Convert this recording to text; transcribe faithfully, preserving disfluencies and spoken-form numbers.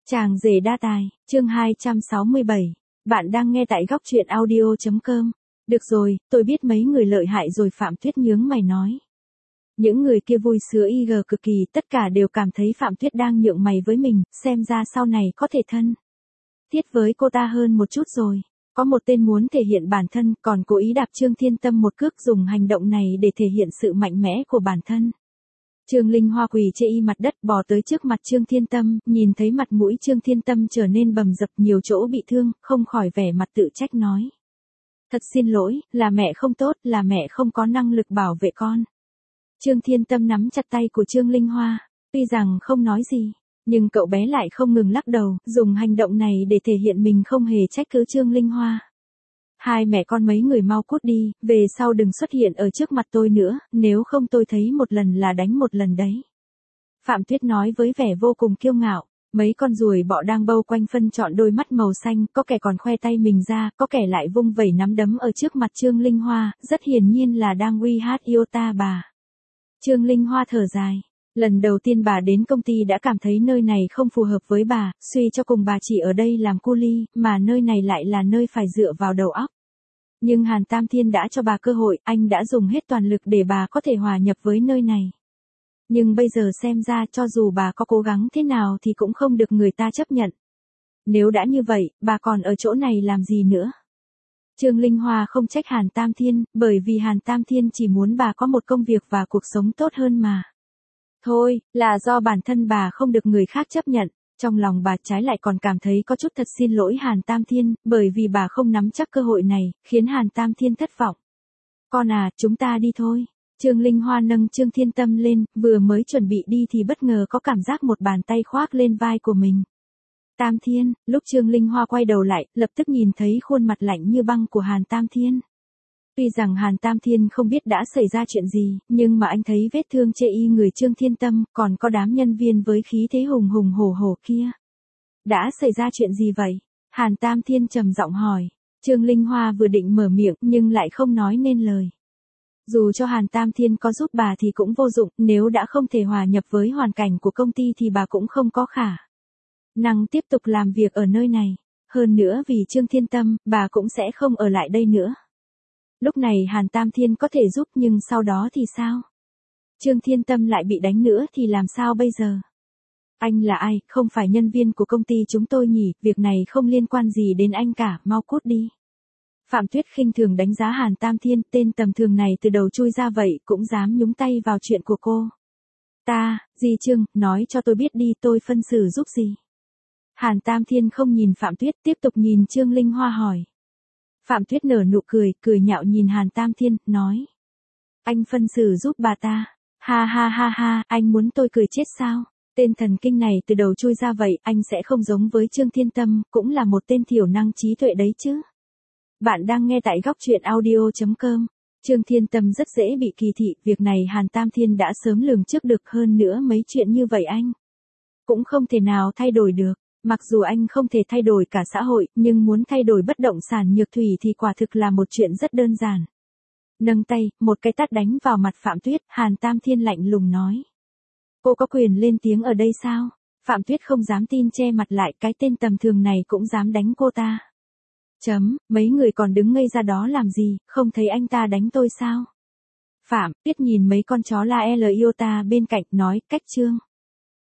Chàng rể đa tài, chương hai trăm sáu mươi bảy. Bạn đang nghe tại góc truyện audio chấm com. Được rồi, tôi biết mấy người lợi hại rồi. Phạm Tuyết nhướng mày nói. Những người kia vui sướng y gờ cực kỳ, tất cả đều cảm thấy Phạm Tuyết đang nhượng mày với mình, xem ra sau này có thể thân thiết với cô ta hơn một chút rồi. Có một tên muốn thể hiện bản thân, còn cố ý đạp Trương Thiên Tâm một cước, dùng hành động này để thể hiện sự mạnh mẽ của bản thân. Trương Linh Hoa quỳ trên y mặt đất, bò tới trước mặt Trương Thiên Tâm, nhìn thấy mặt mũi Trương Thiên Tâm trở nên bầm dập, nhiều chỗ bị thương, không khỏi vẻ mặt tự trách nói. Thật xin lỗi, là mẹ không tốt, là mẹ không có năng lực bảo vệ con. Trương Thiên Tâm nắm chặt tay của Trương Linh Hoa, tuy rằng không nói gì, nhưng cậu bé lại không ngừng lắc đầu, dùng hành động này để thể hiện mình không hề trách cứ Trương Linh Hoa. Hai mẹ con mấy người mau cút đi, về sau đừng xuất hiện ở trước mặt tôi nữa, nếu không tôi thấy một lần là đánh một lần đấy. Phạm Tuyết nói với vẻ vô cùng kiêu ngạo. Mấy con ruồi bọ đang bâu quanh phân chọn đôi mắt màu xanh, có kẻ còn khoe tay mình ra, có kẻ lại vung vẩy nắm đấm ở trước mặt Trương Linh Hoa, rất hiển nhiên là đang uy hát yêu ta bà. Trương Linh Hoa thở dài. Lần đầu tiên bà đến công ty đã cảm thấy nơi này không phù hợp với bà, suy cho cùng bà chỉ ở đây làm cu li, mà nơi này lại là nơi phải dựa vào đầu óc. Nhưng Hàn Tam Thiên đã cho bà cơ hội, anh đã dùng hết toàn lực để bà có thể hòa nhập với nơi này. Nhưng bây giờ xem ra cho dù bà có cố gắng thế nào thì cũng không được người ta chấp nhận. Nếu đã như vậy, bà còn ở chỗ này làm gì nữa? Trương Linh Hoa không trách Hàn Tam Thiên, bởi vì Hàn Tam Thiên chỉ muốn bà có một công việc và cuộc sống tốt hơn mà. Thôi, là do bản thân bà không được người khác chấp nhận. Trong lòng bà trái lại còn cảm thấy có chút thật xin lỗi Hàn Tam Thiên, bởi vì bà không nắm chắc cơ hội này, khiến Hàn Tam Thiên thất vọng. Con à, chúng ta đi thôi. Trương Linh Hoa nâng Trương Thiên Tâm lên, vừa mới chuẩn bị đi thì bất ngờ có cảm giác một bàn tay khoác lên vai của mình. Tam Thiên, lúc Trương Linh Hoa quay đầu lại, lập tức nhìn thấy khuôn mặt lạnh như băng của Hàn Tam Thiên. Tuy rằng Hàn Tam Thiên không biết đã xảy ra chuyện gì, nhưng mà anh thấy vết thương trên y người Trương Thiên Tâm, còn có đám nhân viên với khí thế hùng hùng hổ hổ kia. Đã xảy ra chuyện gì vậy? Hàn Tam Thiên trầm giọng hỏi. Trương Linh Hoa vừa định mở miệng, nhưng lại không nói nên lời. Dù cho Hàn Tam Thiên có giúp bà thì cũng vô dụng, nếu đã không thể hòa nhập với hoàn cảnh của công ty thì bà cũng không có khả năng tiếp tục làm việc ở nơi này. Hơn nữa vì Trương Thiên Tâm, bà cũng sẽ không ở lại đây nữa. Lúc này Hàn Tam Thiên có thể giúp, nhưng sau đó thì sao? Trương Thiên Tâm lại bị đánh nữa thì làm sao bây giờ? Anh là ai, không phải nhân viên của công ty chúng tôi nhỉ, việc này không liên quan gì đến anh cả, mau cút đi. Phạm Tuyết khinh thường đánh giá Hàn Tam Thiên, tên tầm thường này từ đầu chui ra vậy, cũng dám nhúng tay vào chuyện của cô. Ta, gì Trương, nói cho tôi biết đi, tôi phân xử giúp gì? Hàn Tam Thiên không nhìn Phạm Tuyết, tiếp tục nhìn Trương Linh Hoa hỏi. Phạm Tuyết nở nụ cười, cười nhạo nhìn Hàn Tam Thiên, nói. Anh phân xử giúp bà ta. Ha ha ha ha, anh muốn tôi cười chết sao? Tên thần kinh này từ đầu chui ra vậy, anh sẽ không giống với Trương Thiên Tâm, cũng là một tên thiểu năng trí tuệ đấy chứ. Bạn đang nghe tại góc truyện audio chấm com. Trương Thiên Tâm rất dễ bị kỳ thị, việc này Hàn Tam Thiên đã sớm lường trước được, hơn nữa mấy chuyện như vậy anh cũng không thể nào thay đổi được. Mặc dù anh không thể thay đổi cả xã hội, nhưng muốn thay đổi bất động sản Nhược Thủy thì quả thực là một chuyện rất đơn giản. Nâng tay, một cái tát đánh vào mặt Phạm Tuyết, Hàn Tam Thiên lạnh lùng nói. Cô có quyền lên tiếng ở đây sao? Phạm Tuyết không dám tin, che mặt lại, cái tên tầm thường này cũng dám đánh cô ta. Chấm, mấy người còn đứng ngây ra đó làm gì, không thấy anh ta đánh tôi sao? Phạm Tuyết nhìn mấy con chó la L yêu ta bên cạnh, nói, cách Trương